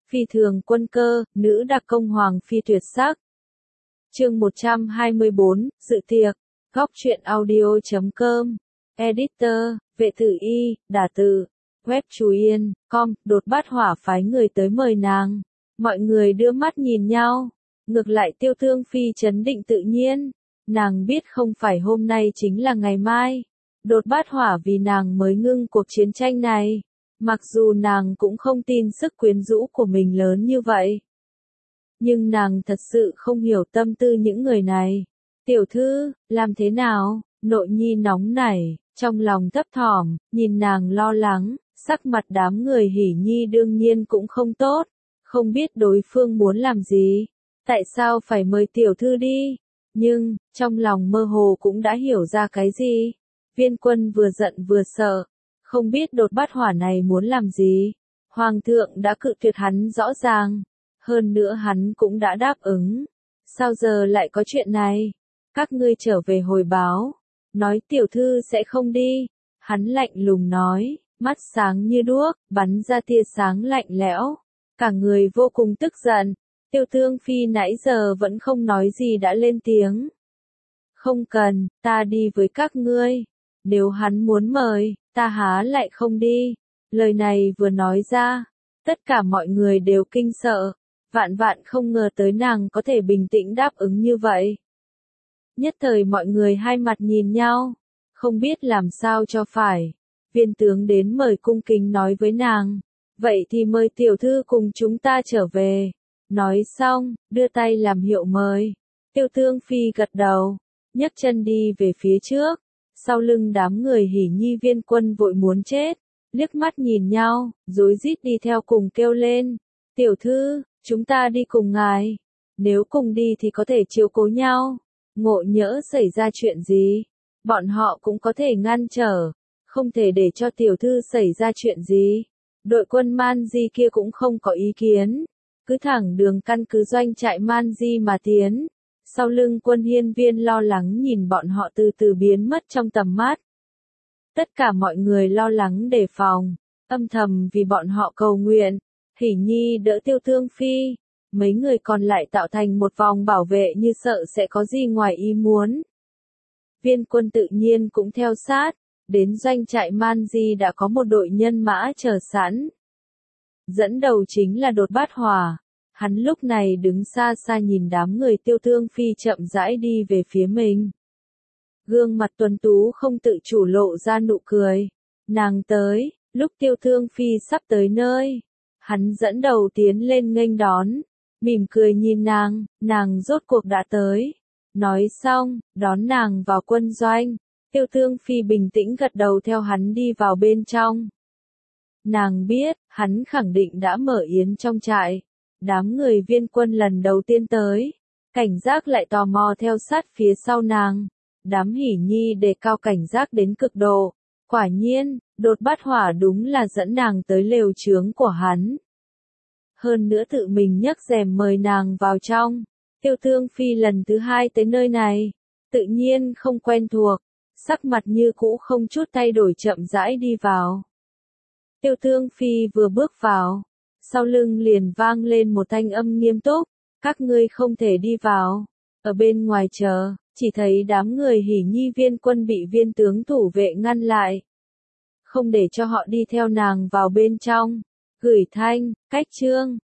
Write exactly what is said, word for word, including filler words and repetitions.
Phi thường quân cơ, nữ đặc công hoàng phi tuyệt sắc. Chương một trăm hai mươi bốn, dự tiệc. Góc truyện audio chấm com. Editor, Vệ Tử Y, Đả Tử. Web Chú Yên, com, đột bát hỏa phái người tới mời nàng. Mọi người đưa mắt nhìn nhau. Ngược lại Tiêu Thương Phi trấn định tự nhiên. Nàng biết không phải hôm nay chính là ngày mai. Đột bát hỏa vì nàng mới ngưng cuộc chiến tranh này. Mặc dù nàng cũng không tin sức quyến rũ của mình lớn như vậy. Nhưng nàng thật sự không hiểu tâm tư những người này. Tiểu thư, làm thế nào? Nội nhi nóng nảy, trong lòng thấp thỏm, nhìn nàng lo lắng, sắc mặt đám người hỉ nhi đương nhiên cũng không tốt. Không biết đối phương muốn làm gì. Tại sao phải mời tiểu thư đi? Nhưng, trong lòng mơ hồ cũng đã hiểu ra cái gì. Viên Quân vừa giận vừa sợ. Không biết đột bát hỏa này muốn làm gì. Hoàng thượng đã cự tuyệt hắn rõ ràng. Hơn nữa hắn cũng đã đáp ứng. Sao giờ lại có chuyện này? Các ngươi trở về hồi báo. Nói tiểu thư sẽ không đi. Hắn lạnh lùng nói, mắt sáng như đuốc, bắn ra tia sáng lạnh lẽo. Cả người vô cùng tức giận. Tiêu Thương Phi nãy giờ vẫn không nói gì đã lên tiếng. Không cần, ta đi với các ngươi. Nếu hắn muốn mời, ta há lại không đi. Lời này vừa nói ra, tất cả mọi người đều kinh sợ. Vạn vạn không ngờ tới nàng có thể bình tĩnh đáp ứng như vậy. Nhất thời mọi người hai mặt nhìn nhau, không biết làm sao cho phải. Viên tướng đến mời cung kính nói với nàng, vậy thì mời tiểu thư cùng chúng ta trở về. Nói xong, đưa tay làm hiệu mời. Tiêu Thương Phi gật đầu, nhấc chân đi về phía trước. Sau lưng đám người hỉ nhi Viên Quân vội muốn chết, liếc mắt nhìn nhau, rối rít đi theo cùng kêu lên. Tiểu thư, chúng ta đi cùng ngài. Nếu cùng đi thì có thể chiếu cố nhau. Ngộ nhỡ xảy ra chuyện gì, bọn họ cũng có thể ngăn trở. Không thể để cho tiểu thư xảy ra chuyện gì. Đội quân Man Di kia cũng không có ý kiến. Cứ thẳng đường căn cứ doanh trại Man Di mà tiến. Sau lưng Quân Hiên Viên lo lắng nhìn bọn họ từ từ biến mất trong tầm mắt. Tất cả mọi người lo lắng đề phòng, âm thầm vì bọn họ cầu nguyện. Hỉ nhi đỡ Tiêu Thương Phi. Mấy người còn lại tạo thành một vòng bảo vệ như sợ sẽ có gì ngoài ý muốn. Viên Quân tự nhiên cũng theo sát. Đến doanh trại Man Di đã có một đội nhân mã chờ sẵn. Dẫn đầu chính là đột bát hỏa. Hắn lúc này đứng xa xa nhìn đám người Tiêu Thương Phi chậm rãi đi về phía mình. Gương mặt tuấn tú không tự chủ lộ ra nụ cười. Nàng tới, lúc Tiêu Thương Phi sắp tới nơi. Hắn dẫn đầu tiến lên nghênh đón. Mỉm cười nhìn nàng, nàng rốt cuộc đã tới. Nói xong, đón nàng vào quân doanh. Tiêu Thương Phi bình tĩnh gật đầu theo hắn đi vào bên trong. Nàng biết, hắn khẳng định đã mở yến trong trại. Đám người Viên Quân lần đầu tiên tới. Cảnh giác lại tò mò theo sát phía sau nàng. Đám hỉ nhi đề cao cảnh giác đến cực độ. Quả nhiên, đột bát hỏa đúng là dẫn nàng tới lều trướng của hắn. Hơn nữa tự mình nhấc rèm mời nàng vào trong. Tiêu Thương Phi lần thứ hai tới nơi này. Tự nhiên không quen thuộc. Sắc mặt như cũ không chút thay đổi chậm rãi đi vào. Tiêu Thương Phi vừa bước vào. Sau lưng liền vang lên một thanh âm nghiêm túc. Các ngươi không thể đi vào. Ở bên ngoài chờ, chỉ thấy đám người hỉ nhi Viên Quân bị viên tướng thủ vệ ngăn lại. Không để cho họ đi theo nàng vào bên trong. Gửi thanh, cách chương.